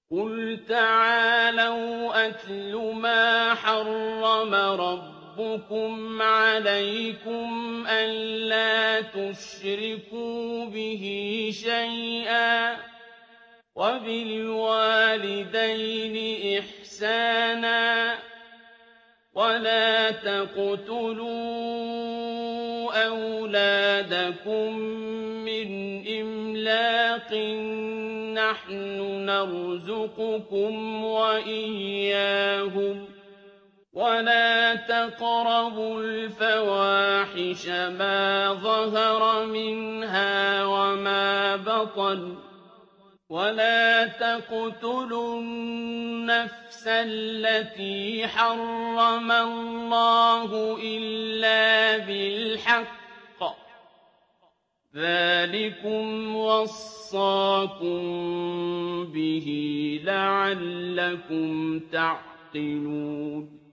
قُلْ تَعَالَوْا أَتْلُ مَا حَرَّمَ رَبُّكُمْ عَلَيْكُمْ أَلَّا تُشْرِكُوا بِهِ شَيْئًا وَبِالْوَالِدَيْنِ إِحْسَانًا وَلَا تَقْتُلُوا أَوْلَادَكُم مِّنْ إِمْلَاقٍ ۖ نَّحْنُ نَرْزُقُكُمْ وَإِيَّاهُمْ ۖ وَلَا تَقْرَبُوا الْفَوَاحِشَ مَا ظَهَرَ مِنْهَا وَمَا بَطَنَ ۖ وَلَا تَقْتُلُوا النَّفْسَ الَّتِي حَرَّمَ اللَّهُ إِلَّا بِالْحَقِّ ۚ ذَٰلِكُمْ وَصَّاكُم بِهِ لَعَلَّكُمْ تَعْقِلُونَ